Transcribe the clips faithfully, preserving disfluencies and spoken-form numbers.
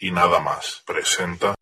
y nada más presenta...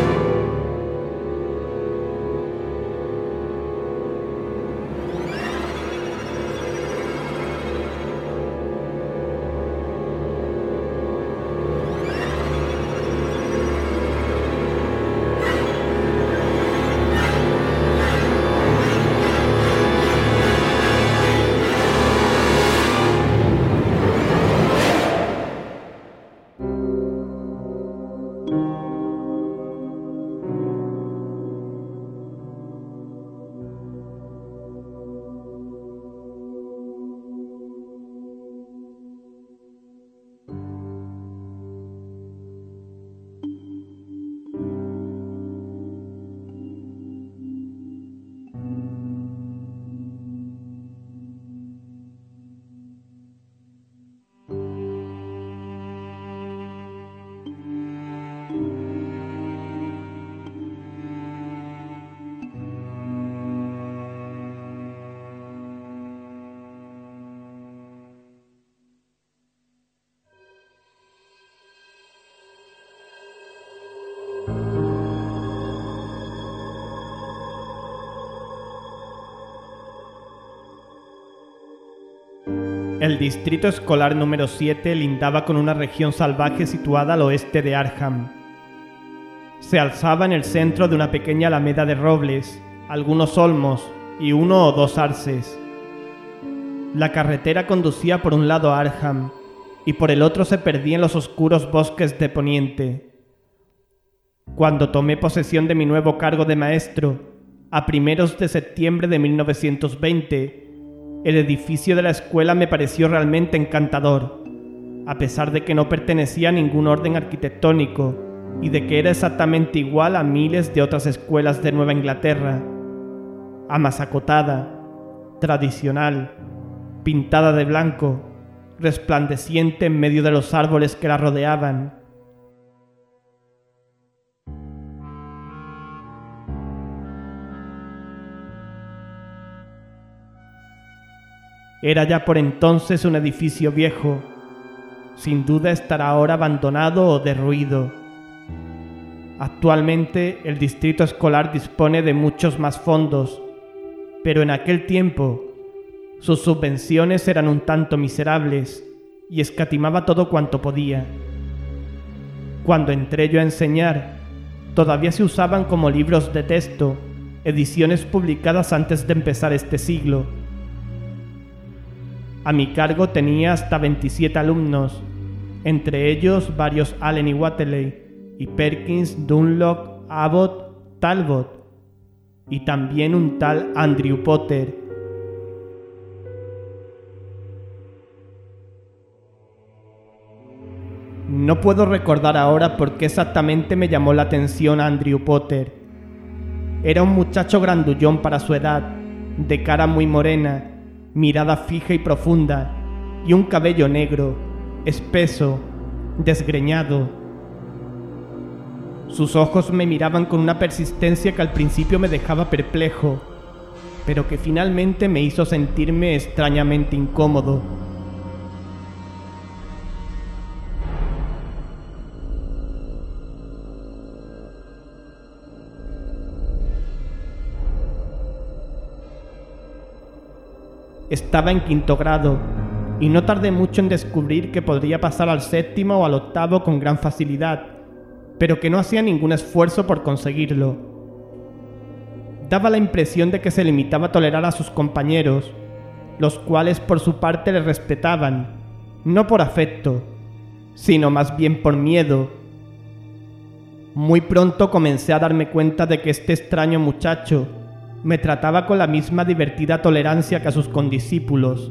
El distrito escolar número siete lindaba con una región salvaje situada al oeste de Arkham. Se alzaba en el centro de una pequeña alameda de robles, algunos olmos y uno o dos arces. La carretera conducía por un lado a Arkham y por el otro se perdía en los oscuros bosques de Poniente. Cuando tomé posesión de mi nuevo cargo de maestro, a primeros de septiembre de mil novecientos veinte, el edificio de la escuela me pareció realmente encantador, a pesar de que no pertenecía a ningún orden arquitectónico y de que era exactamente igual a miles de otras escuelas de Nueva Inglaterra. Amasacotada, tradicional, pintada de blanco, resplandeciente en medio de los árboles que la rodeaban. Era ya por entonces un edificio viejo. Sin duda estará ahora abandonado o derruido. Actualmente el distrito escolar dispone de muchos más fondos, pero en aquel tiempo sus subvenciones eran un tanto miserables y escatimaba todo cuanto podía. Cuando entré yo a enseñar, todavía se usaban como libros de texto ediciones publicadas antes de empezar este siglo. A mi cargo tenía hasta veintisiete alumnos, entre ellos varios Allen y Wateley, y Perkins, Dunlop, Abbott, Talbot, y también un tal Andrew Potter. No puedo recordar ahora por qué exactamente me llamó la atención Andrew Potter. Era un muchacho grandullón para su edad, de cara muy morena, mirada fija y profunda, y un cabello negro, espeso, desgreñado. Sus ojos me miraban con una persistencia que al principio me dejaba perplejo, pero que finalmente me hizo sentirme extrañamente incómodo. Estaba en quinto grado, y no tardé mucho en descubrir que podría pasar al séptimo o al octavo con gran facilidad, pero que no hacía ningún esfuerzo por conseguirlo. Daba la impresión de que se limitaba a tolerar a sus compañeros, los cuales por su parte le respetaban, no por afecto, sino más bien por miedo. Muy pronto comencé a darme cuenta de que este extraño muchacho me trataba con la misma divertida tolerancia que a sus condiscípulos.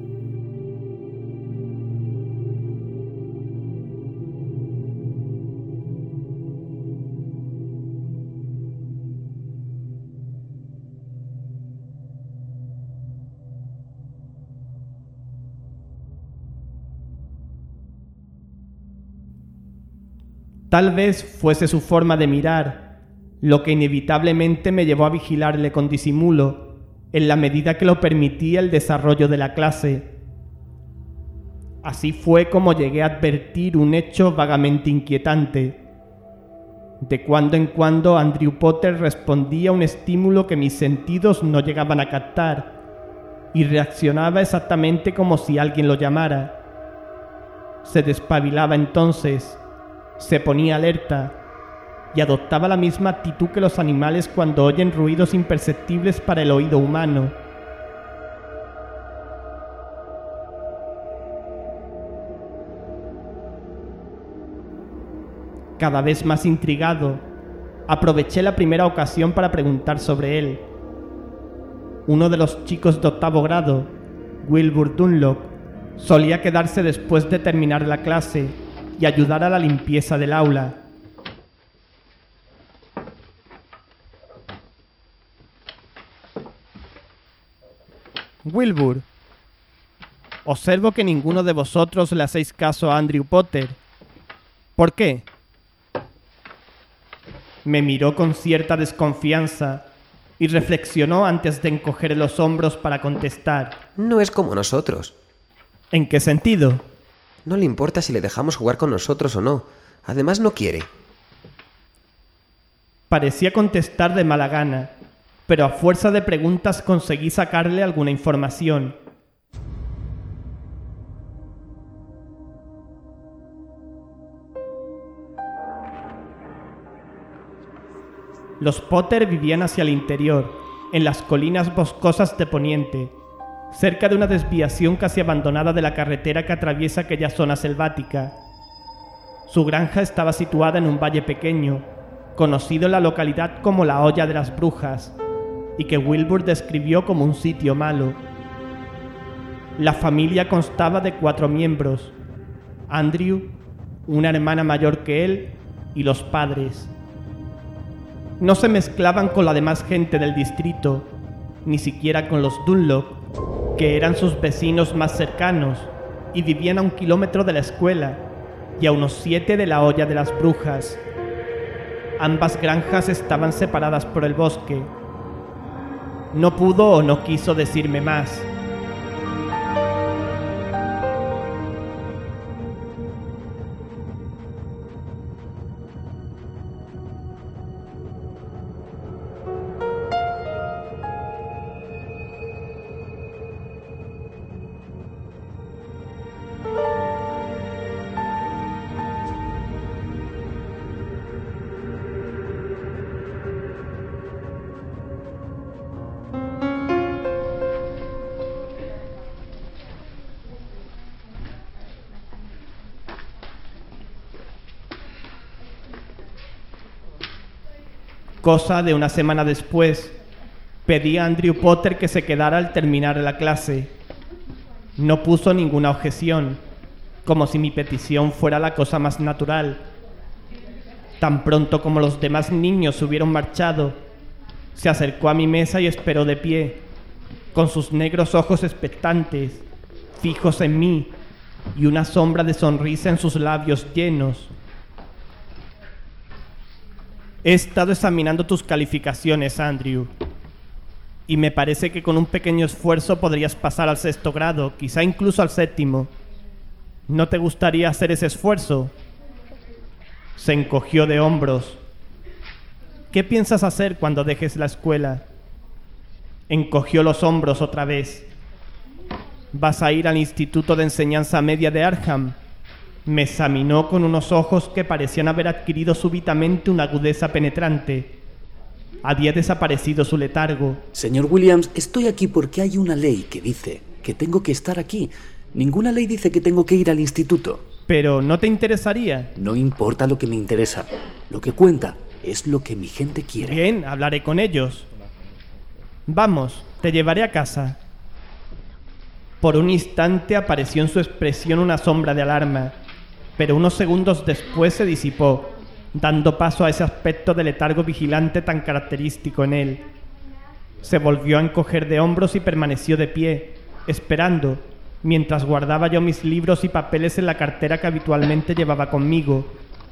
Tal vez fuese su forma de mirar, lo que inevitablemente me llevó a vigilarle con disimulo, en la medida que lo permitía el desarrollo de la clase. Así fue como llegué a advertir un hecho vagamente inquietante. De cuando en cuando Andrew Potter respondía a un estímulo que mis sentidos no llegaban a captar y reaccionaba exactamente como si alguien lo llamara. Se despabilaba entonces, se ponía alerta y adoptaba la misma actitud que los animales cuando oyen ruidos imperceptibles para el oído humano. Cada vez más intrigado, aproveché la primera ocasión para preguntar sobre él. Uno de los chicos de octavo grado, Wilbur Dunlop, solía quedarse después de terminar la clase y ayudar a la limpieza del aula. Wilbur, observo que ninguno de vosotros le hacéis caso a Andrew Potter. ¿Por qué? Me miró con cierta desconfianza y reflexionó antes de encoger los hombros para contestar. No es como nosotros. ¿En qué sentido? No le importa si le dejamos jugar con nosotros o no. Además, no quiere. Parecía contestar de mala gana, pero a fuerza de preguntas conseguí sacarle alguna información. Los Potter vivían hacia el interior, en las colinas boscosas de Poniente, cerca de una desviación casi abandonada de la carretera que atraviesa aquella zona selvática. Su granja estaba situada en un valle pequeño, conocido en la localidad como la Olla de las Brujas, y que Wilbur describió como un sitio malo. La familia constaba de cuatro miembros: Andrew, una hermana mayor que él y los padres. No se mezclaban con la demás gente del distrito, ni siquiera con los Dunlop, que eran sus vecinos más cercanos y vivían a un kilómetro de la escuela y a unos siete de la Olla de las Brujas. Ambas granjas estaban separadas por el bosque. No pudo o no quiso decirme más. Cosa de una semana después, pedí a Andrew Potter que se quedara al terminar la clase. No puso ninguna objeción, como si mi petición fuera la cosa más natural. Tan pronto como los demás niños se hubieron marchado, se acercó a mi mesa y esperó de pie, con sus negros ojos expectantes, fijos en mí, y una sombra de sonrisa en sus labios llenos. He estado examinando tus calificaciones, Andrew, y me parece que con un pequeño esfuerzo podrías pasar al sexto grado, quizá incluso al séptimo. ¿No te gustaría hacer ese esfuerzo? Se encogió de hombros. ¿Qué piensas hacer cuando dejes la escuela? Encogió los hombros otra vez. ¿Vas a ir al Instituto de Enseñanza Media de Arkham? Me examinó con unos ojos que parecían haber adquirido súbitamente una agudeza penetrante. Había desaparecido su letargo. Señor Williams, estoy aquí porque hay una ley que dice que tengo que estar aquí. Ninguna ley dice que tengo que ir al instituto. ¿Pero no te interesaría? No importa lo que me interesa. Lo que cuenta es lo que mi gente quiere. Bien, hablaré con ellos. Vamos, te llevaré a casa. Por un instante apareció en su expresión una sombra de alarma, pero unos segundos después se disipó, dando paso a ese aspecto de letargo vigilante tan característico en él. Se volvió a encoger de hombros y permaneció de pie, esperando, mientras guardaba yo mis libros y papeles en la cartera que habitualmente llevaba conmigo.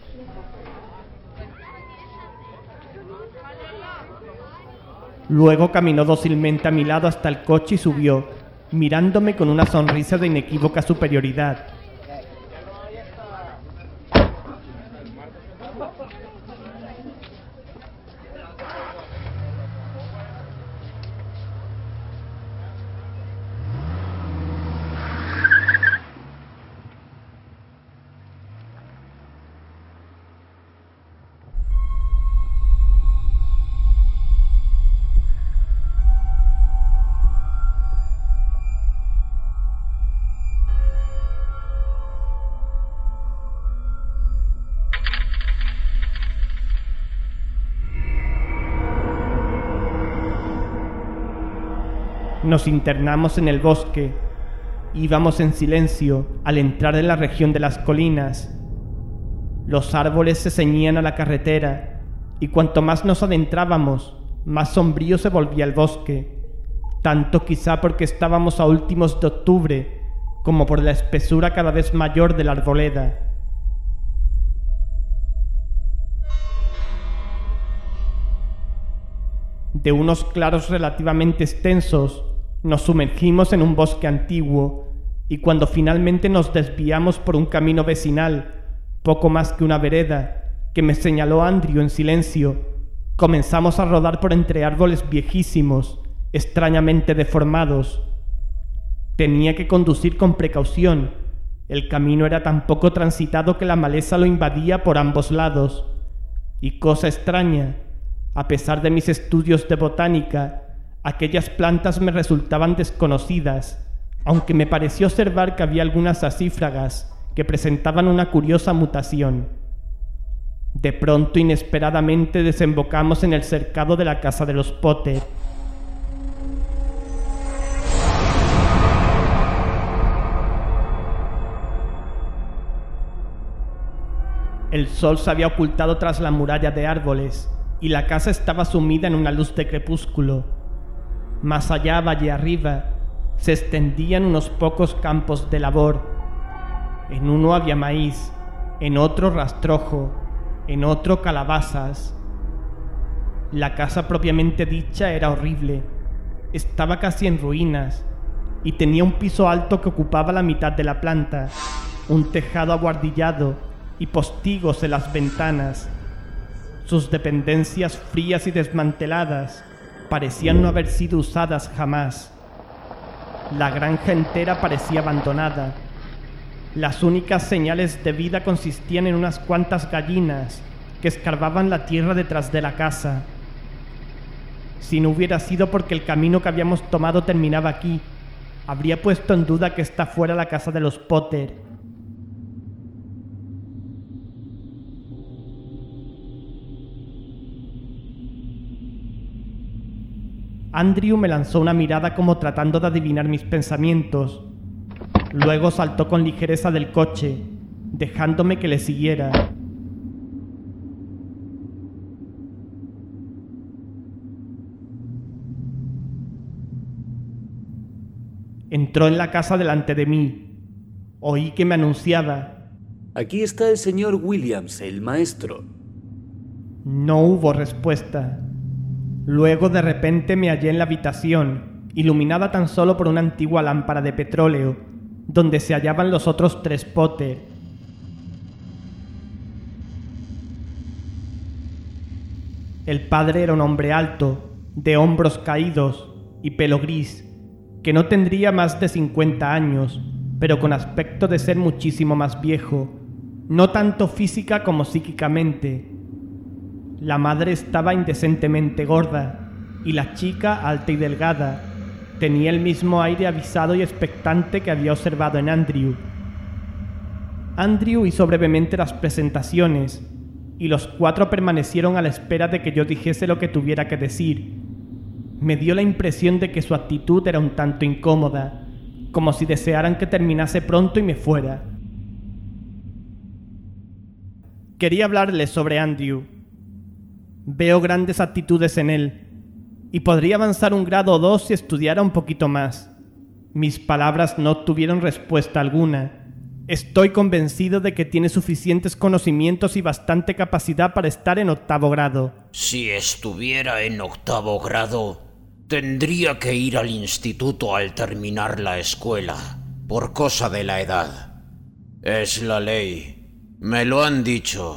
Luego caminó dócilmente a mi lado hasta el coche y subió, mirándome con una sonrisa de inequívoca superioridad. Nos internamos en el bosque. Íbamos en silencio al entrar en la región de las colinas. Los árboles se ceñían a la carretera, y cuanto más nos adentrábamos, más sombrío se volvía el bosque, tanto quizá porque estábamos a últimos de octubre, como por la espesura cada vez mayor de la arboleda. De unos claros relativamente extensos, nos sumergimos en un bosque antiguo, y cuando finalmente nos desviamos por un camino vecinal, poco más que una vereda, que me señaló Andrew en silencio, comenzamos a rodar por entre árboles viejísimos, extrañamente deformados. Tenía que conducir con precaución. El camino era tan poco transitado que la maleza lo invadía por ambos lados. Y cosa extraña, a pesar de mis estudios de botánica, aquellas plantas me resultaban desconocidas, aunque me pareció observar que había algunas acífragas que presentaban una curiosa mutación. De pronto, inesperadamente, desembocamos en el cercado de la casa de los Potter. El sol se había ocultado tras la muralla de árboles, y la casa estaba sumida en una luz de crepúsculo. Más allá, valle arriba, se extendían unos pocos campos de labor. En uno había maíz, en otro rastrojo, en otro calabazas. La casa propiamente dicha era horrible. Estaba casi en ruinas, y tenía un piso alto que ocupaba la mitad de la planta, un tejado abuhardillado y postigos en las ventanas. Sus dependencias frías y desmanteladas parecían no haber sido usadas jamás. La granja entera parecía abandonada. Las únicas señales de vida consistían en unas cuantas gallinas que escarbaban la tierra detrás de la casa. Si no hubiera sido porque el camino que habíamos tomado terminaba aquí, habría puesto en duda que esta fuera la casa de los Potter. Andrew me lanzó una mirada como tratando de adivinar mis pensamientos. Luego saltó con ligereza del coche, dejándome que le siguiera. Entró en la casa delante de mí. Oí que me anunciaba: Aquí está el señor Williams, el maestro. No hubo respuesta. Luego de repente me hallé en la habitación, iluminada tan solo por una antigua lámpara de petróleo, donde se hallaban los otros tres Potter. El padre era un hombre alto, de hombros caídos y pelo gris, que no tendría más de cincuenta años, pero con aspecto de ser muchísimo más viejo, no tanto física como psíquicamente. La madre estaba indecentemente gorda, y la chica, alta y delgada, tenía el mismo aire avisado y expectante que había observado en Andrew. Andrew hizo brevemente las presentaciones, y los cuatro permanecieron a la espera de que yo dijese lo que tuviera que decir. Me dio la impresión de que su actitud era un tanto incómoda, como si desearan que terminase pronto y me fuera. Quería hablarles sobre Andrew. Veo grandes actitudes en él, y podría avanzar un grado o dos si estudiara un poquito más. Mis palabras no obtuvieron respuesta alguna. Estoy convencido de que tiene suficientes conocimientos y bastante capacidad para estar en octavo grado. Si estuviera en octavo grado, tendría que ir al instituto al terminar la escuela, por cosa de la edad. Es la ley. Me lo han dicho.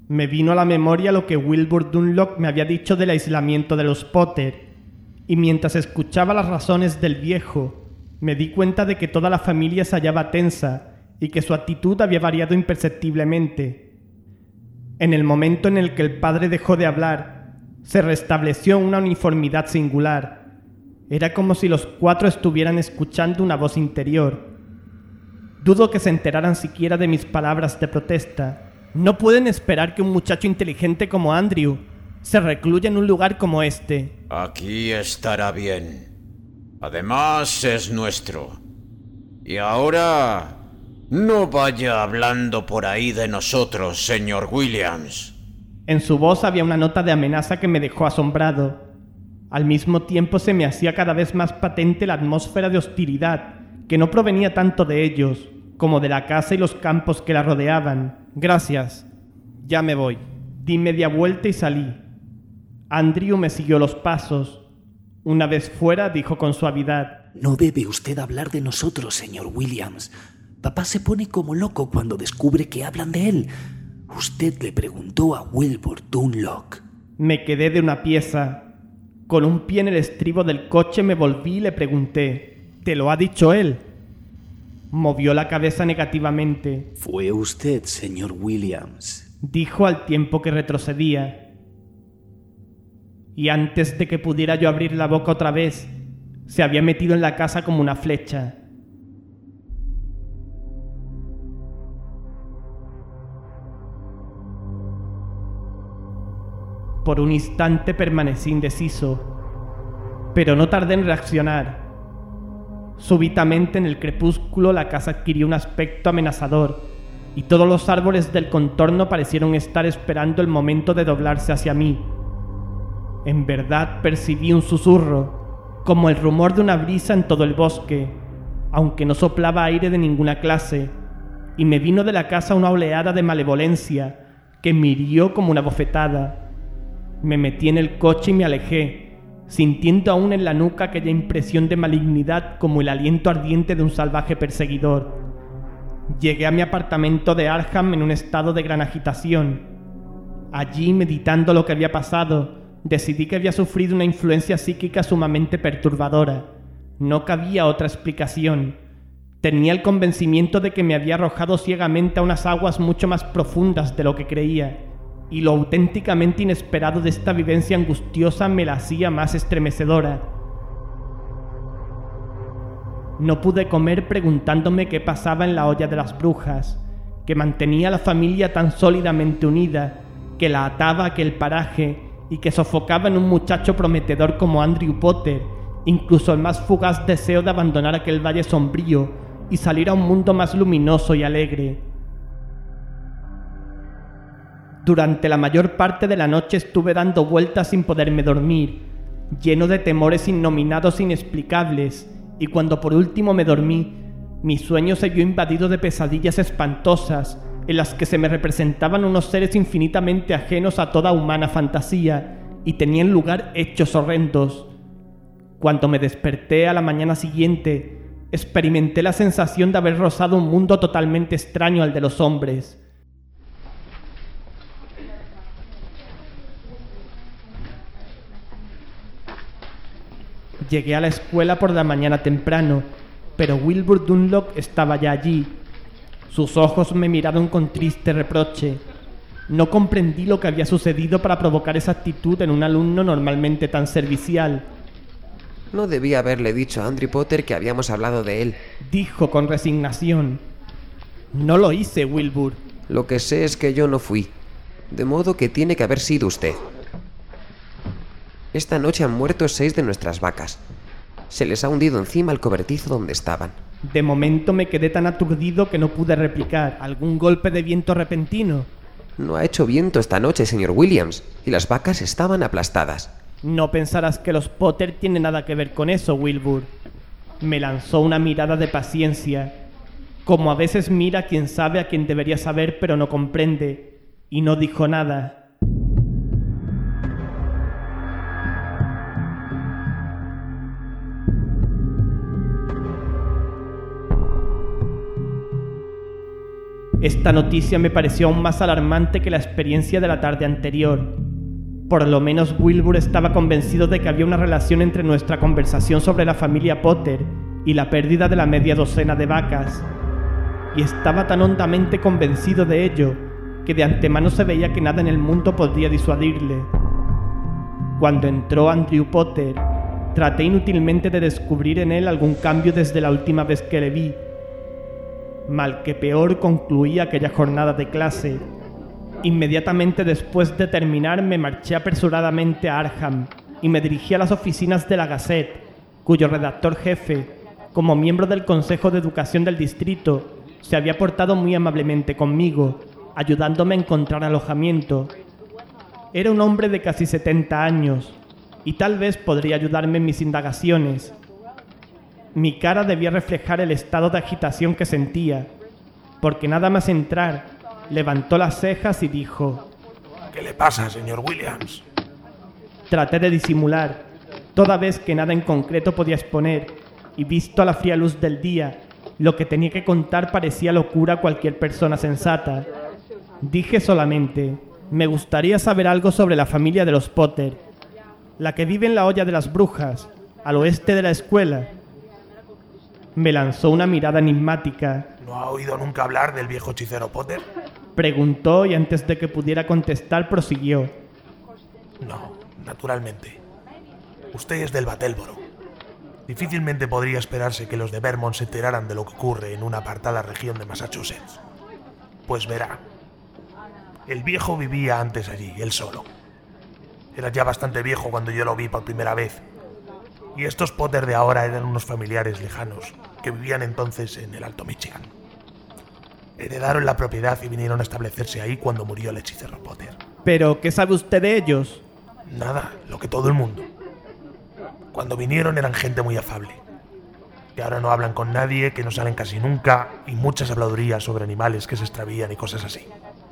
Me vino a la memoria lo que Wilbur Dunlop me había dicho del aislamiento de los Potter, y mientras escuchaba las razones del viejo, me di cuenta de que toda la familia se hallaba tensa y que su actitud había variado imperceptiblemente. En el momento en el que el padre dejó de hablar, se restableció una uniformidad singular. Era como si los cuatro estuvieran escuchando una voz interior. Dudo que se enteraran siquiera de mis palabras de protesta. No pueden esperar que un muchacho inteligente como Andrew se recluya en un lugar como este. Aquí estará bien. Además, es nuestro. Y ahora, no vaya hablando por ahí de nosotros, señor Williams. En su voz había una nota de amenaza que me dejó asombrado. Al mismo tiempo se me hacía cada vez más patente la atmósfera de hostilidad, que no provenía tanto de ellos, como de la casa y los campos que la rodeaban. Gracias. Ya me voy. Di media vuelta y salí. Andrew me siguió los pasos. Una vez fuera, dijo con suavidad: No debe usted hablar de nosotros, señor Williams. Papá se pone como loco cuando descubre que hablan de él. Usted le preguntó a Wilbur Dunlop. Me quedé de una pieza. Con un pie en el estribo del coche me volví y le pregunté: ¿te lo ha dicho él? Movió la cabeza negativamente. Fue usted, señor Williams, dijo al tiempo que retrocedía. Y antes de que pudiera yo abrir la boca otra vez, se había metido en la casa como una flecha. Por un instante permanecí indeciso, pero no tardé en reaccionar. Súbitamente en el crepúsculo la casa adquirió un aspecto amenazador y todos los árboles del contorno parecieron estar esperando el momento de doblarse hacia mí. En verdad percibí un susurro, como el rumor de una brisa en todo el bosque, aunque no soplaba aire de ninguna clase, y me vino de la casa una oleada de malevolencia que me hirió como una bofetada. Me metí en el coche y me alejé, sintiendo aún en la nuca aquella impresión de malignidad como el aliento ardiente de un salvaje perseguidor. Llegué a mi apartamento de Arkham en un estado de gran agitación. Allí, meditando lo que había pasado, decidí que había sufrido una influencia psíquica sumamente perturbadora. No cabía otra explicación. Tenía el convencimiento de que me había arrojado ciegamente a unas aguas mucho más profundas de lo que creía, y lo auténticamente inesperado de esta vivencia angustiosa me la hacía más estremecedora. No pude comer preguntándome qué pasaba en la olla de las brujas, que mantenía a la familia tan sólidamente unida, que la ataba a aquel paraje y que sofocaba en un muchacho prometedor como Andrew Potter, incluso el más fugaz deseo de abandonar aquel valle sombrío y salir a un mundo más luminoso y alegre. Durante la mayor parte de la noche estuve dando vueltas sin poderme dormir, lleno de temores innominados e inexplicables, y cuando por último me dormí, mi sueño se vio invadido de pesadillas espantosas, en las que se me representaban unos seres infinitamente ajenos a toda humana fantasía, y tenían lugar hechos horrendos. Cuando me desperté a la mañana siguiente, experimenté la sensación de haber rozado un mundo totalmente extraño al de los hombres. Llegué a la escuela por la mañana temprano, pero Wilbur Dunlop estaba ya allí. Sus ojos me miraron con triste reproche. No comprendí lo que había sucedido para provocar esa actitud en un alumno normalmente tan servicial. No debía haberle dicho a Andrew Potter que habíamos hablado de él, dijo con resignación. No lo hice, Wilbur. Lo que sé es que yo no fui, de modo que tiene que haber sido usted. Esta noche han muerto seis de nuestras vacas. Se les ha hundido encima el cobertizo donde estaban. De momento me quedé tan aturdido que no pude replicar. ¿Algún golpe de viento repentino? No ha hecho viento esta noche, señor Williams, y las vacas estaban aplastadas. No pensarás que los Potter tienen nada que ver con eso, Wilbur. Me lanzó una mirada de paciencia, como a veces mira quien sabe a quien debería saber pero no comprende, y no dijo nada. Esta noticia me pareció aún más alarmante que la experiencia de la tarde anterior. Por lo menos Wilbur estaba convencido de que había una relación entre nuestra conversación sobre la familia Potter y la pérdida de la media docena de vacas. Y estaba tan hondamente convencido de ello que de antemano se veía que nada en el mundo podría disuadirle. Cuando entró Andrew Potter, traté inútilmente de descubrir en él algún cambio desde la última vez que le vi. Mal que peor concluí aquella jornada de clase. Inmediatamente después de terminar me marché apresuradamente a Arkham y me dirigí a las oficinas de la Gazette, cuyo redactor jefe, como miembro del Consejo de Educación del distrito, se había portado muy amablemente conmigo, ayudándome a encontrar alojamiento. Era un hombre de casi setenta años, y tal vez podría ayudarme en mis indagaciones. Mi cara debía reflejar el estado de agitación que sentía, porque nada más entrar, levantó las cejas y dijo: ¿Qué le pasa, señor Williams? Traté de disimular, toda vez que nada en concreto podía exponer, y visto a la fría luz del día, lo que tenía que contar parecía locura a cualquier persona sensata. Dije solamente: me gustaría saber algo sobre la familia de los Potter, la que vive en la Hoya de las Brujas, al oeste de la escuela. Me lanzó una mirada enigmática. ¿No ha oído nunca hablar del viejo hechicero Potter? Preguntó y antes de que pudiera contestar prosiguió: No, naturalmente. Usted es del Battleboro. Difícilmente podría esperarse que los de Vermont se enteraran de lo que ocurre en una apartada región de Massachusetts. Pues verá, el viejo vivía antes allí, él solo. Era ya bastante viejo cuando yo lo vi por primera vez. Y estos Potter de ahora eran unos familiares lejanos que vivían entonces en el Alto Michigan. Heredaron la propiedad y vinieron a establecerse ahí cuando murió el hechicero Potter. ¿Pero qué sabe usted de ellos? Nada, lo que todo el mundo. Cuando vinieron eran gente muy afable, que ahora no hablan con nadie, que no salen casi nunca, y muchas habladurías sobre animales que se extravían y cosas así.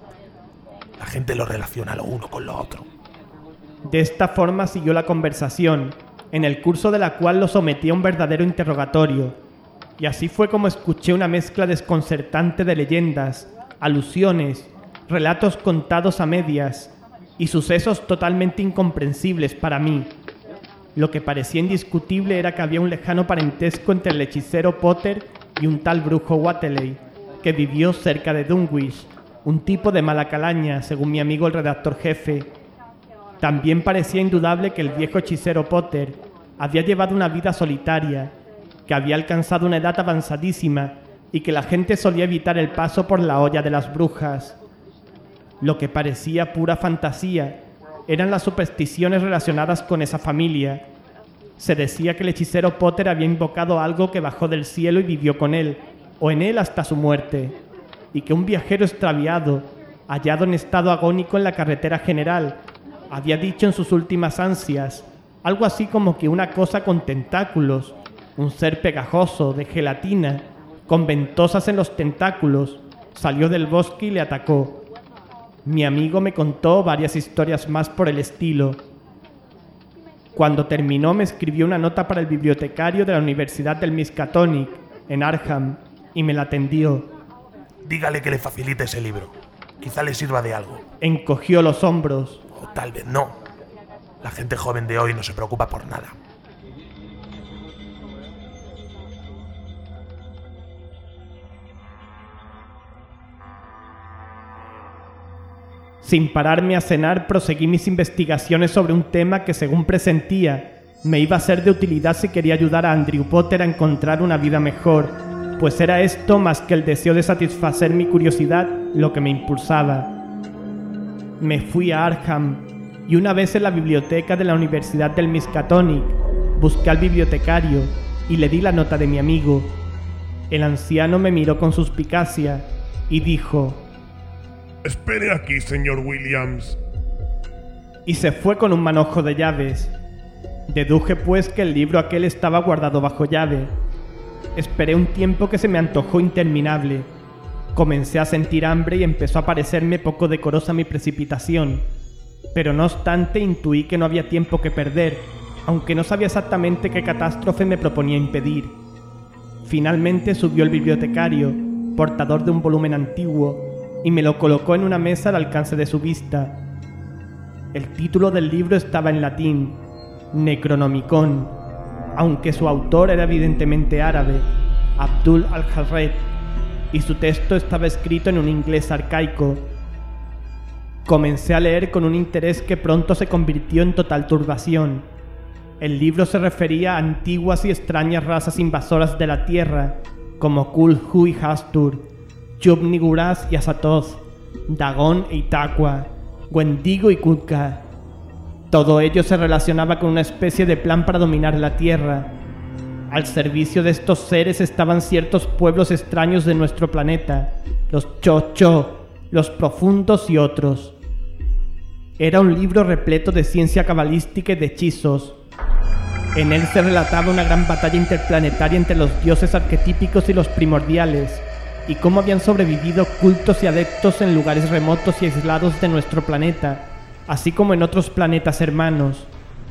La gente lo relaciona lo uno con lo otro. De esta forma siguió la conversación, en el curso de la cual lo sometí a un verdadero interrogatorio, y así fue como escuché una mezcla desconcertante de leyendas, alusiones, relatos contados a medias y sucesos totalmente incomprensibles para mí. Lo que parecía indiscutible era que había un lejano parentesco entre el hechicero Potter y un tal brujo Wateley, que vivió cerca de Dunwich, un tipo de mala calaña, según mi amigo el redactor jefe. También parecía indudable que el viejo hechicero Potter había llevado una vida solitaria, que había alcanzado una edad avanzadísima y que la gente solía evitar el paso por la Hoya de las Brujas. Lo que parecía pura fantasía eran las supersticiones relacionadas con esa familia. Se decía que el hechicero Potter había invocado algo que bajó del cielo y vivió con él, o en él hasta su muerte, y que un viajero extraviado, hallado en estado agónico en la carretera general, había dicho en sus últimas ansias algo así como que una cosa con tentáculos, un ser pegajoso, de gelatina, con ventosas en los tentáculos, salió del bosque y le atacó. Mi amigo me contó varias historias más por el estilo. Cuando terminó me escribió una nota para el bibliotecario de la Universidad del Miskatonic, en Arkham, y me la tendió. Dígale que le facilite ese libro. Quizá le sirva de algo. Encogió los hombros. O tal vez no. La gente joven de hoy no se preocupa por nada. Sin pararme a cenar, proseguí mis investigaciones sobre un tema que, según presentía, me iba a ser de utilidad si quería ayudar a Andrew Potter a encontrar una vida mejor, pues era esto, más que el deseo de satisfacer mi curiosidad, lo que me impulsaba. Me fui a Arkham, y una vez en la biblioteca de la Universidad del Miskatonic, busqué al bibliotecario y le di la nota de mi amigo. El anciano me miró con suspicacia y dijo: Espere aquí, señor Williams. Y se fue con un manojo de llaves. Deduje pues que el libro aquel estaba guardado bajo llave. Esperé un tiempo que se me antojó interminable. Comencé a sentir hambre y empezó a parecerme poco decorosa mi precipitación. Pero no obstante intuí que no había tiempo que perder, aunque no sabía exactamente qué catástrofe me proponía impedir. Finalmente subió el bibliotecario portador de un volumen antiguo, y me lo colocó en una mesa al alcance de su vista. El título del libro estaba en latín, Necronomicon, aunque su autor era evidentemente árabe, Abdul al-Harred, y su texto estaba escrito en un inglés arcaico. Comencé a leer con un interés que pronto se convirtió en total turbación. El libro se refería a antiguas y extrañas razas invasoras de la Tierra, como Kulhu y Hastur, Chub-Niguraz y Azathoth, Dagon e Itaqua, Wendigo y Kutka. Todo ello se relacionaba con una especie de plan para dominar la Tierra. Al servicio de estos seres estaban ciertos pueblos extraños de nuestro planeta, los Cho-Cho, los Profundos y otros. Era un libro repleto de ciencia cabalística y de hechizos. En él se relataba una gran batalla interplanetaria entre los dioses arquetípicos y los primordiales, y cómo habían sobrevivido cultos y adeptos en lugares remotos y aislados de nuestro planeta, así como en otros planetas hermanos.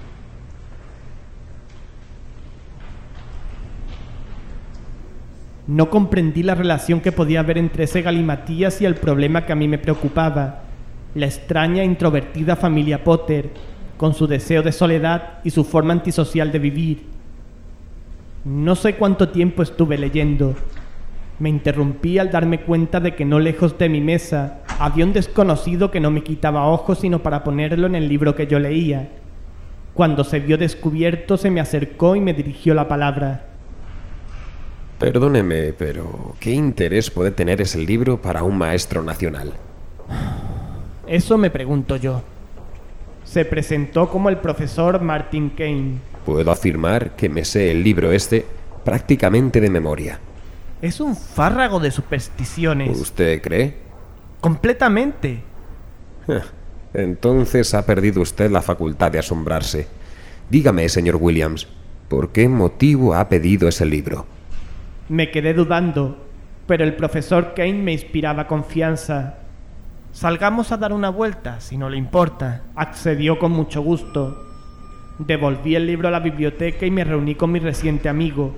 No comprendí la relación que podía haber entre ese galimatías y el problema que a mí me preocupaba, la extraña e introvertida familia Potter, con su deseo de soledad y su forma antisocial de vivir. No sé cuánto tiempo estuve leyendo. Me interrumpí al darme cuenta de que no lejos de mi mesa había un desconocido que no me quitaba ojos sino para ponerlo en el libro que yo leía. Cuando se vio descubierto, se me acercó y me dirigió la palabra. Perdóneme, pero ¿qué interés puede tener ese libro para un maestro nacional? Eso me pregunto yo. Se presentó como el profesor Martin Kane. Puedo afirmar que me sé el libro este prácticamente de memoria. Es un fárrago de supersticiones. ¿Usted cree? Completamente. Entonces ha perdido usted la facultad de asombrarse. Dígame, señor Williams, ¿por qué motivo ha pedido ese libro? Me quedé dudando, pero el profesor Kane me inspiraba confianza. Salgamos a dar una vuelta, si no le importa. Accedió con mucho gusto. Devolví el libro a la biblioteca y me reuní con mi reciente amigo.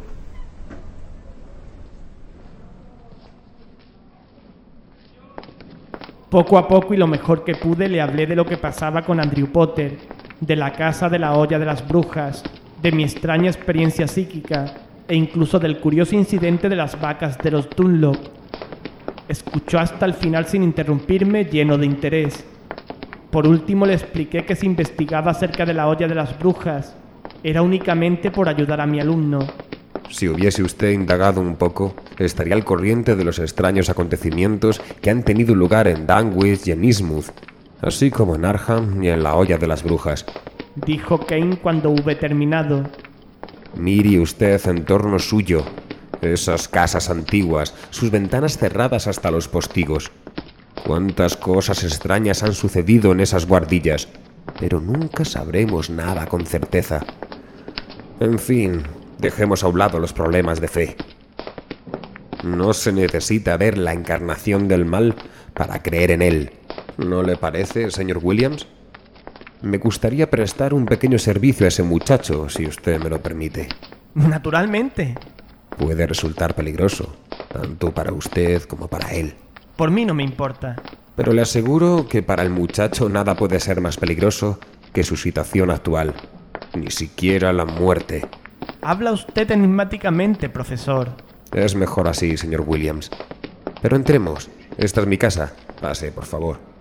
Poco a poco y lo mejor que pude le hablé de lo que pasaba con Andrew Potter, de la casa de la olla de las brujas, de mi extraña experiencia psíquica e incluso del curioso incidente de las vacas de los Dunlop. Escuchó hasta el final sin interrumpirme, lleno de interés. Por último le expliqué que si investigaba acerca de la olla de las brujas era únicamente por ayudar a mi alumno. Si hubiese usted indagado un poco, estaría al corriente de los extraños acontecimientos que han tenido lugar en Dunwich y en Innsmouth, así como en Arkham y en la olla de las brujas, dijo Kane cuando hube terminado. Mire usted en torno suyo, esas casas antiguas, sus ventanas cerradas hasta los postigos. Cuántas cosas extrañas han sucedido en esas buhardillas, pero nunca sabremos nada con certeza. En fin, dejemos a un lado los problemas de fe. No se necesita ver la encarnación del mal para creer en él. ¿No le parece, señor Williams? Me gustaría prestar un pequeño servicio a ese muchacho, si usted me lo permite. Naturalmente. Puede resultar peligroso, tanto para usted como para él. Por mí no me importa. Pero le aseguro que para el muchacho nada puede ser más peligroso que su situación actual. Ni siquiera la muerte. Habla usted enigmáticamente, profesor. Es mejor así, señor Williams. Pero entremos. Esta es mi casa. Pase, por favor.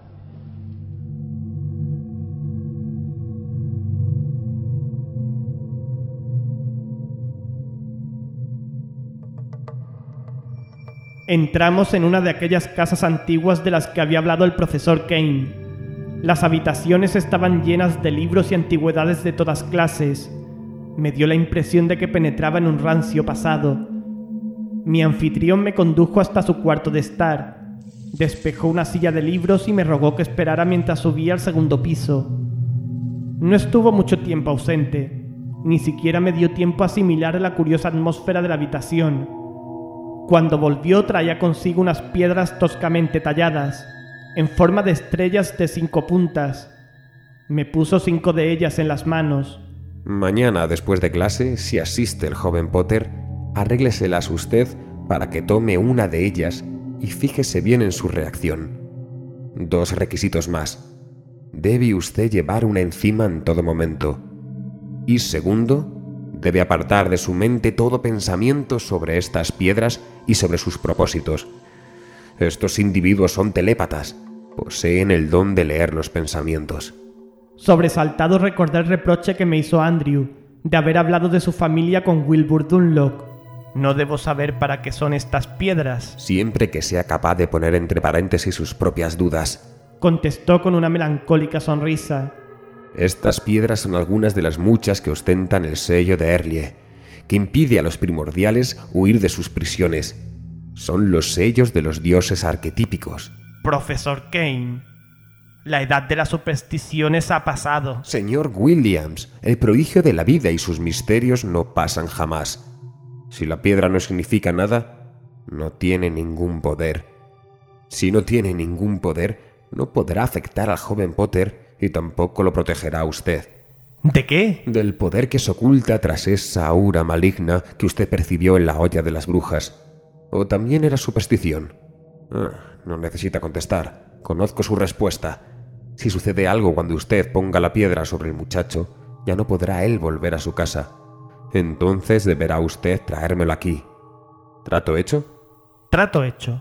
Entramos en una de aquellas casas antiguas de las que había hablado el profesor Kane. Las habitaciones estaban llenas de libros y antigüedades de todas clases. Me dio la impresión de que penetraba en un rancio pasado. Mi anfitrión me condujo hasta su cuarto de estar. Despejó una silla de libros y me rogó que esperara mientras subía al segundo piso. No estuvo mucho tiempo ausente. Ni siquiera me dio tiempo a asimilar la curiosa atmósfera de la habitación. Cuando volvió traía consigo unas piedras toscamente talladas, en forma de estrellas de cinco puntas. Me puso cinco de ellas en las manos. Mañana, después de clase, si asiste el joven Potter, arrégleselas usted para que tome una de ellas y fíjese bien en su reacción. Dos requisitos más. Debe usted llevar una encima en todo momento. Y segundo, debe apartar de su mente todo pensamiento sobre estas piedras y sobre sus propósitos. Estos individuos son telépatas, poseen el don de leer los pensamientos. Sobresaltado recordé el reproche que me hizo Andrew de haber hablado de su familia con Wilbur Dunlop. ¿No debo saber para qué son estas piedras?, siempre que sea capaz de poner entre paréntesis sus propias dudas, contestó con una melancólica sonrisa. Estas piedras son algunas de las muchas que ostentan el sello de Erlie, que impide a los primordiales huir de sus prisiones. Son los sellos de los dioses arquetípicos. Profesor Kane, la edad de las supersticiones ha pasado. Señor Williams, el prodigio de la vida y sus misterios no pasan jamás. Si la piedra no significa nada, no tiene ningún poder. Si no tiene ningún poder, no podrá afectar al joven Potter y tampoco lo protegerá a usted. ¿De qué? Del poder que se oculta tras esa aura maligna que usted percibió en la olla de las brujas. ¿O también era superstición? Ah, no necesita contestar. Conozco su respuesta. Si sucede algo cuando usted ponga la piedra sobre el muchacho, ya no podrá él volver a su casa. Entonces deberá usted traérmelo aquí. ¿Trato hecho? Trato hecho.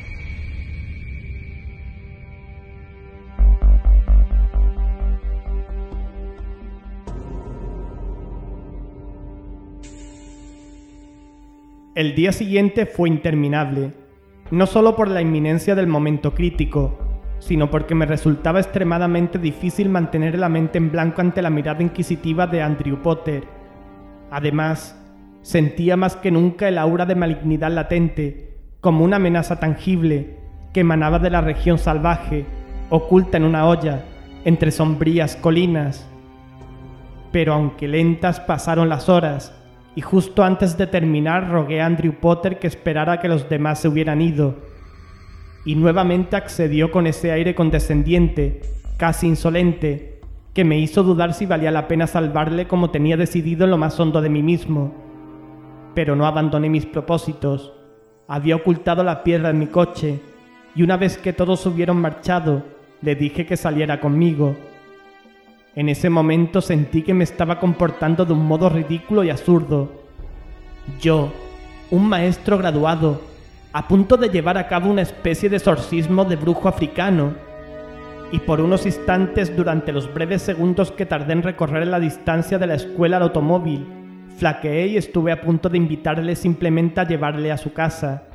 El día siguiente fue interminable, no solo por la inminencia del momento crítico, sino porque me resultaba extremadamente difícil mantener la mente en blanco ante la mirada inquisitiva de Andrew Potter. Además, sentía más que nunca el aura de malignidad latente, como una amenaza tangible que emanaba de la región salvaje, oculta en una olla, entre sombrías colinas. Pero aunque lentas pasaron las horas, y justo antes de terminar rogué a Andrew Potter que esperara a que los demás se hubieran ido. Y nuevamente accedió con ese aire condescendiente, casi insolente, que me hizo dudar si valía la pena salvarle como tenía decidido en lo más hondo de mí mismo. Pero no abandoné mis propósitos. Había ocultado la piedra en mi coche, y una vez que todos hubieron marchado, le dije que saliera conmigo. En ese momento sentí que me estaba comportando de un modo ridículo y absurdo. Yo, un maestro graduado, a punto de llevar a cabo una especie de exorcismo de brujo africano. Y por unos instantes, durante los breves segundos que tardé en recorrer la distancia de la escuela al automóvil, flaqueé y estuve a punto de invitarle simplemente a llevarle a su casa.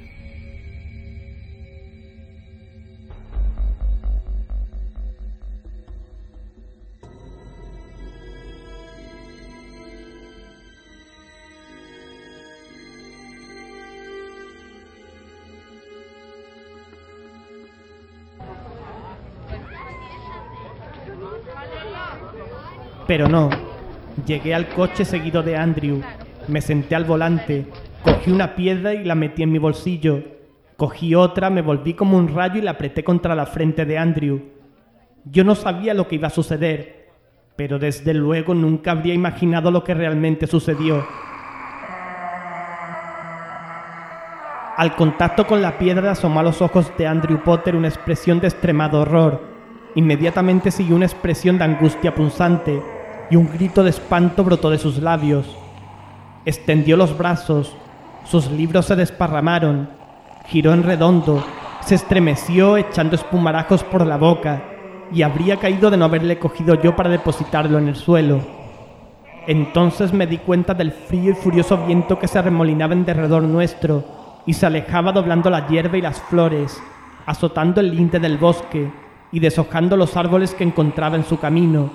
Pero no, llegué al coche seguido de Andrew, me senté al volante, cogí una piedra y la metí en mi bolsillo, cogí otra, me volví como un rayo y la apreté contra la frente de Andrew. Yo no sabía lo que iba a suceder, pero desde luego nunca habría imaginado lo que realmente sucedió. Al contacto con la piedra asomó a los ojos de Andrew Potter una expresión de extremado horror. Inmediatamente siguió una expresión de angustia punzante, y un grito de espanto brotó de sus labios. Extendió los brazos, sus libros se desparramaron, giró en redondo, se estremeció echando espumarajos por la boca, y habría caído de no haberle cogido yo para depositarlo en el suelo. Entonces me di cuenta del frío y furioso viento que se arremolinaba en derredor nuestro, y se alejaba doblando la hierba y las flores, azotando el linde del bosque, y deshojando los árboles que encontraba en su camino.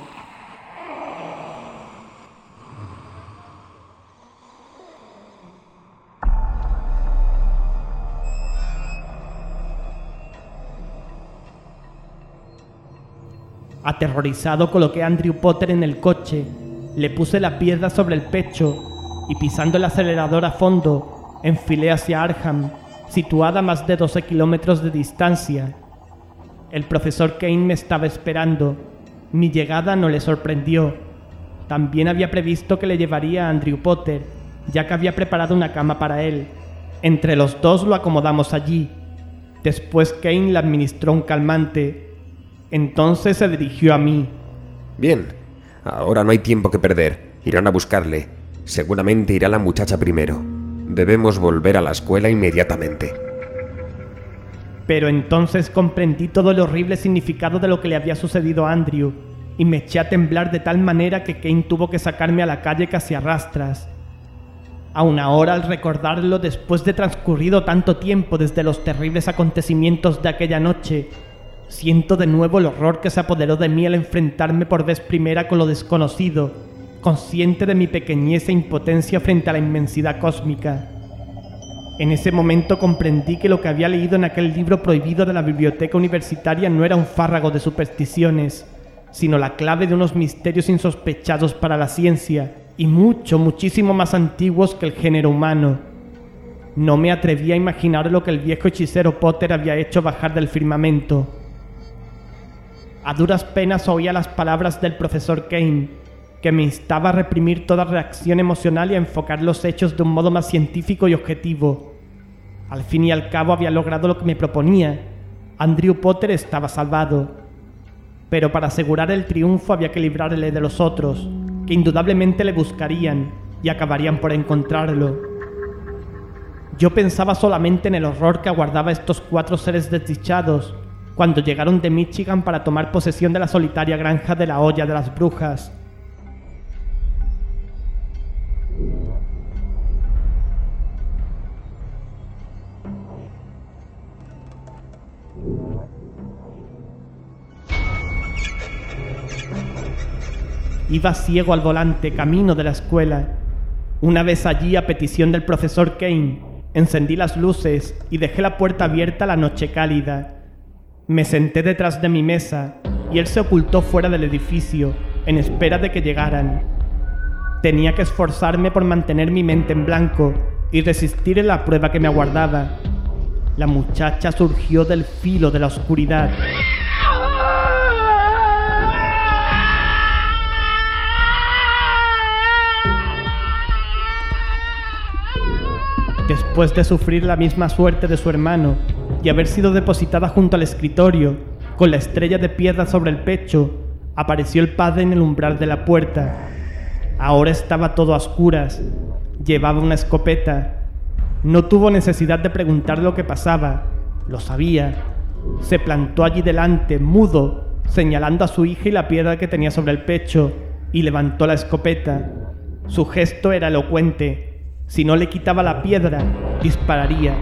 Aterrorizado coloqué a Andrew Potter en el coche, le puse la piedra sobre el pecho y pisando el acelerador a fondo, enfilé hacia Arkham, situada a más de doce kilómetros de distancia. El profesor Kane me estaba esperando. Mi llegada no le sorprendió. También había previsto que le llevaría a Andrew Potter, ya que había preparado una cama para él. Entre los dos lo acomodamos allí. Después Kane le administró un calmante. Entonces se dirigió a mí. Bien, ahora no hay tiempo que perder. Irán a buscarle. Seguramente irá la muchacha primero. Debemos volver a la escuela inmediatamente. Pero entonces comprendí todo el horrible significado de lo que le había sucedido a Andrew, y me eché a temblar de tal manera que Kane tuvo que sacarme a la calle casi a rastras. Aun ahora, al recordarlo, después de transcurrido tanto tiempo desde los terribles acontecimientos de aquella noche, siento de nuevo el horror que se apoderó de mí al enfrentarme por vez primera con lo desconocido, consciente de mi pequeñez e impotencia frente a la inmensidad cósmica. En ese momento comprendí que lo que había leído en aquel libro prohibido de la biblioteca universitaria no era un fárrago de supersticiones, sino la clave de unos misterios insospechados para la ciencia, y mucho, muchísimo más antiguos que el género humano. No me atreví a imaginar lo que el viejo hechicero Potter había hecho bajar del firmamento. A duras penas oía las palabras del profesor Kane, que me instaba a reprimir toda reacción emocional y a enfocar los hechos de un modo más científico y objetivo. Al fin y al cabo había logrado lo que me proponía. Andrew Potter estaba salvado. Pero para asegurar el triunfo había que librarle de los otros, que indudablemente le buscarían y acabarían por encontrarlo. Yo pensaba solamente en el horror que aguardaba estos cuatro seres desdichados cuando llegaron de Michigan para tomar posesión de la solitaria granja de la Olla de las Brujas. Iba ciego al volante, camino de la escuela. Una vez allí, a petición del profesor Kane, encendí las luces y dejé la puerta abierta a la noche cálida. Me senté detrás de mi mesa y él se ocultó fuera del edificio, en espera de que llegaran. Tenía que esforzarme por mantener mi mente en blanco y resistir en la prueba que me aguardaba. La muchacha surgió del filo de la oscuridad. Después de sufrir la misma suerte de su hermano y haber sido depositada junto al escritorio, con la estrella de piedra sobre el pecho, apareció el padre en el umbral de la puerta. Ahora estaba todo a oscuras. Llevaba una escopeta. No tuvo necesidad de preguntar lo que pasaba. Lo sabía. Se plantó allí delante, mudo, señalando a su hija y la piedra que tenía sobre el pecho, y levantó la escopeta. Su gesto era elocuente. Si no le quitaba la piedra, dispararía.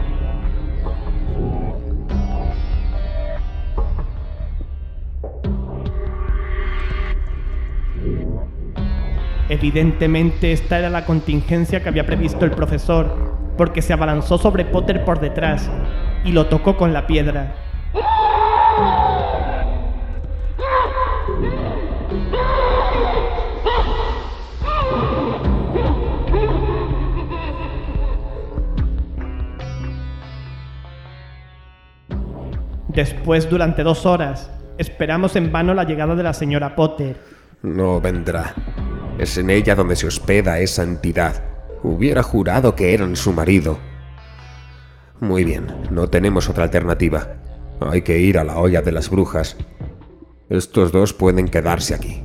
Evidentemente esta era la contingencia que había previsto el profesor, porque se abalanzó sobre Potter por detrás y lo tocó con la piedra. Después, durante dos horas, esperamos en vano la llegada de la señora Potter. No vendrá. Es en ella donde se hospeda esa entidad. Hubiera jurado que eran su marido. Muy bien, no tenemos otra alternativa. Hay que ir a la Olla de las Brujas. Estos dos pueden quedarse aquí.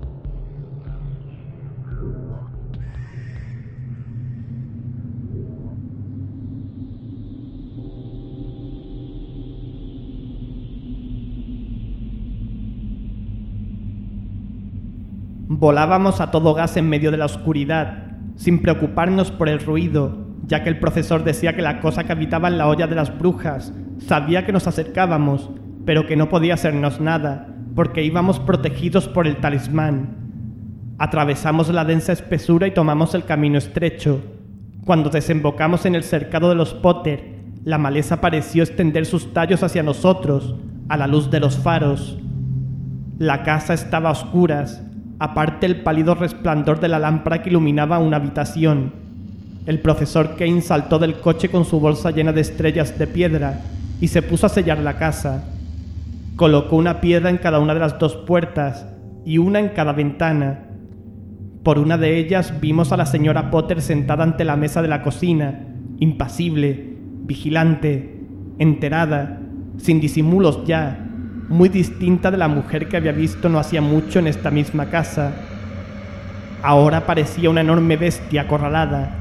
Volábamos a todo gas en medio de la oscuridad, sin preocuparnos por el ruido, ya que el profesor decía que la cosa que habitaba en la Olla de las Brujas sabía que nos acercábamos, pero que no podía hacernos nada, porque íbamos protegidos por el talismán. Atravesamos la densa espesura y tomamos el camino estrecho. Cuando desembocamos en el cercado de los Potter, la maleza pareció extender sus tallos hacia nosotros, a la luz de los faros. La casa estaba a oscuras, aparte el pálido resplandor de la lámpara que iluminaba una habitación. El profesor Kane saltó del coche con su bolsa llena de estrellas de piedra y se puso a sellar la casa. Colocó una piedra en cada una de las dos puertas y una en cada ventana. Por una de ellas vimos a la señora Potter sentada ante la mesa de la cocina impasible, vigilante, enterada, sin disimulos ya, muy distinta de la mujer que había visto no hacía mucho en esta misma casa. Ahora parecía una enorme bestia acorralada.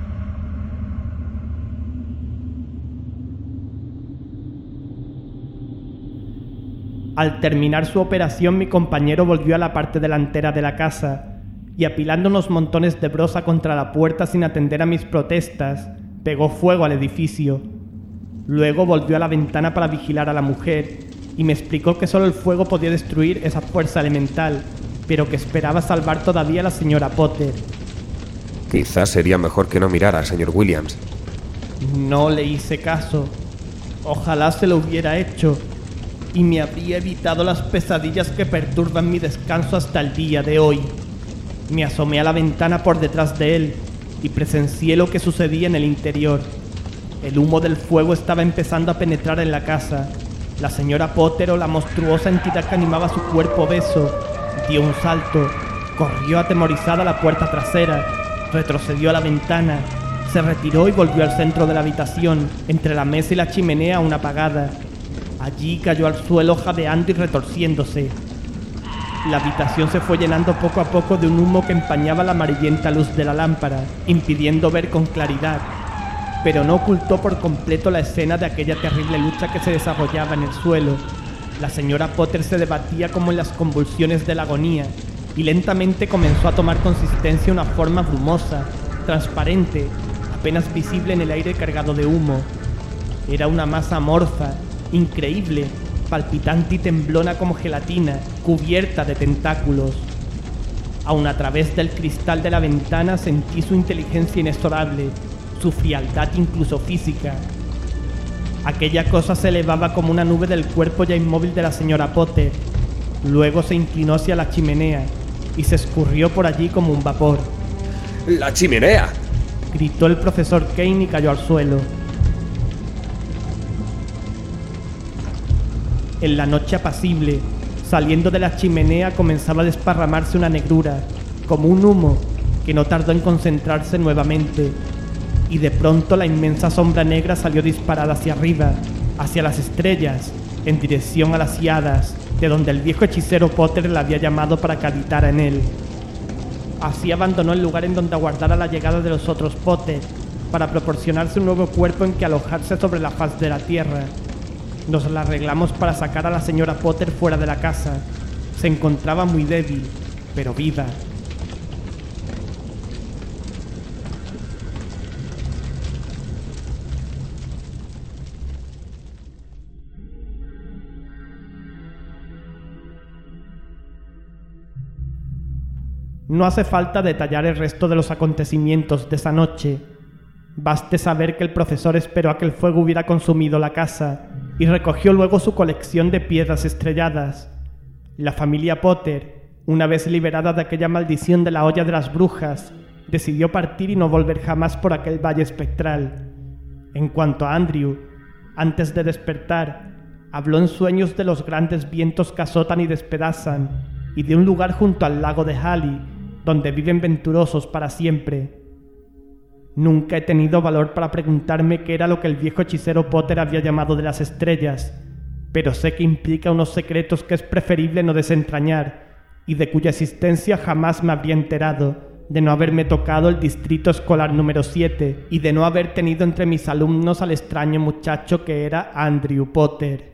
Al terminar su operación, mi compañero volvió a la parte delantera de la casa y, apilando unos montones de brosa contra la puerta sin atender a mis protestas, pegó fuego al edificio. Luego volvió a la ventana para vigilar a la mujer y me explicó que solo el fuego podía destruir esa fuerza elemental, pero que esperaba salvar todavía a la señora Potter. Quizás sería mejor que no mirara, señor Williams. No le hice caso. Ojalá se lo hubiera hecho y me habría evitado las pesadillas que perturban mi descanso hasta el día de hoy. Me asomé a la ventana por detrás de él y presencié lo que sucedía en el interior. El humo del fuego estaba empezando a penetrar en la casa. La señora Potter, o la monstruosa entidad que animaba su cuerpo obeso, dio un salto, corrió atemorizada a la puerta trasera, retrocedió a la ventana, se retiró y volvió al centro de la habitación, entre la mesa y la chimenea aún apagada. Allí cayó al suelo jadeando y retorciéndose. La habitación se fue llenando poco a poco de un humo que empañaba la amarillenta luz de la lámpara, impidiendo ver con claridad, pero no ocultó por completo la escena de aquella terrible lucha que se desarrollaba en el suelo. La señora Potter se debatía como en las convulsiones de la agonía, y lentamente comenzó a tomar consistencia una forma brumosa, transparente, apenas visible en el aire cargado de humo. Era una masa amorfa, increíble, palpitante y temblona como gelatina, cubierta de tentáculos. Aun a través del cristal de la ventana sentí su inteligencia inexorable, su frialdad incluso física. Aquella cosa se elevaba como una nube del cuerpo ya inmóvil de la señora Potter. Luego se inclinó hacia la chimenea y se escurrió por allí como un vapor. ¡La chimenea!, gritó el profesor Kane y cayó al suelo. En la noche apacible, saliendo de la chimenea, comenzaba a desparramarse una negrura, como un humo, que no tardó en concentrarse nuevamente, y de pronto la inmensa sombra negra salió disparada hacia arriba, hacia las estrellas, en dirección a las Híadas, de donde el viejo hechicero Potter la había llamado para que habitara en él. Así abandonó el lugar en donde aguardara la llegada de los otros Potter, para proporcionarse un nuevo cuerpo en que alojarse sobre la faz de la tierra. Nos la arreglamos para sacar a la señora Potter fuera de la casa. Se encontraba muy débil, pero viva. No hace falta detallar el resto de los acontecimientos de esa noche. Baste saber que el profesor esperó a que el fuego hubiera consumido la casa y recogió luego su colección de piedras estrelladas. La familia Potter, una vez liberada de aquella maldición de la olla de las brujas, decidió partir y no volver jamás por aquel valle espectral. En cuanto a Andrew, antes de despertar, habló en sueños de los grandes vientos que azotan y despedazan, y de un lugar junto al lago de Halley, donde viven venturosos para siempre. Nunca he tenido valor para preguntarme qué era lo que el viejo hechicero Potter había llamado de las estrellas, pero sé que implica unos secretos que es preferible no desentrañar, y de cuya existencia jamás me habría enterado, de no haberme tocado el distrito escolar número siete, y de no haber tenido entre mis alumnos al extraño muchacho que era Andrew Potter.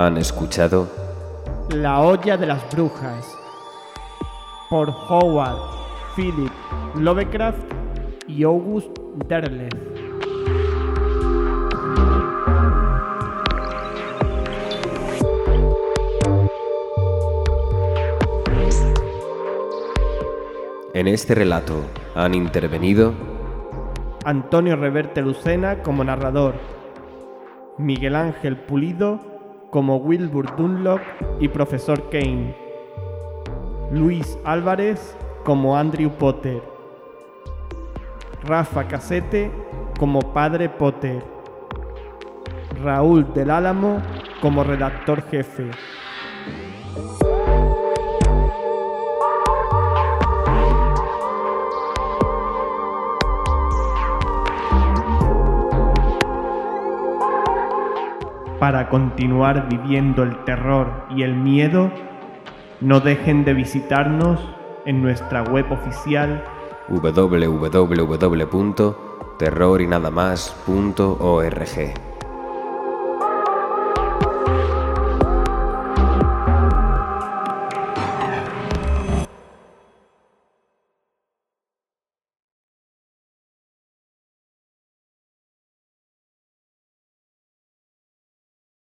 Han escuchado La olla de las brujas, por Howard Philip Lovecraft y August Derleth. En este relato han intervenido Antonio Reverte Lucena como narrador, Miguel Ángel Pulido como Wilbur Dunlop y Profesor Kane, Luis Álvarez como Andrew Potter, Rafa Casete como Padre Potter, Raúl del Álamo como redactor jefe. Para continuar viviendo el terror y el miedo, no dejen de visitarnos en nuestra web oficial w w w punto terror y nada más punto org.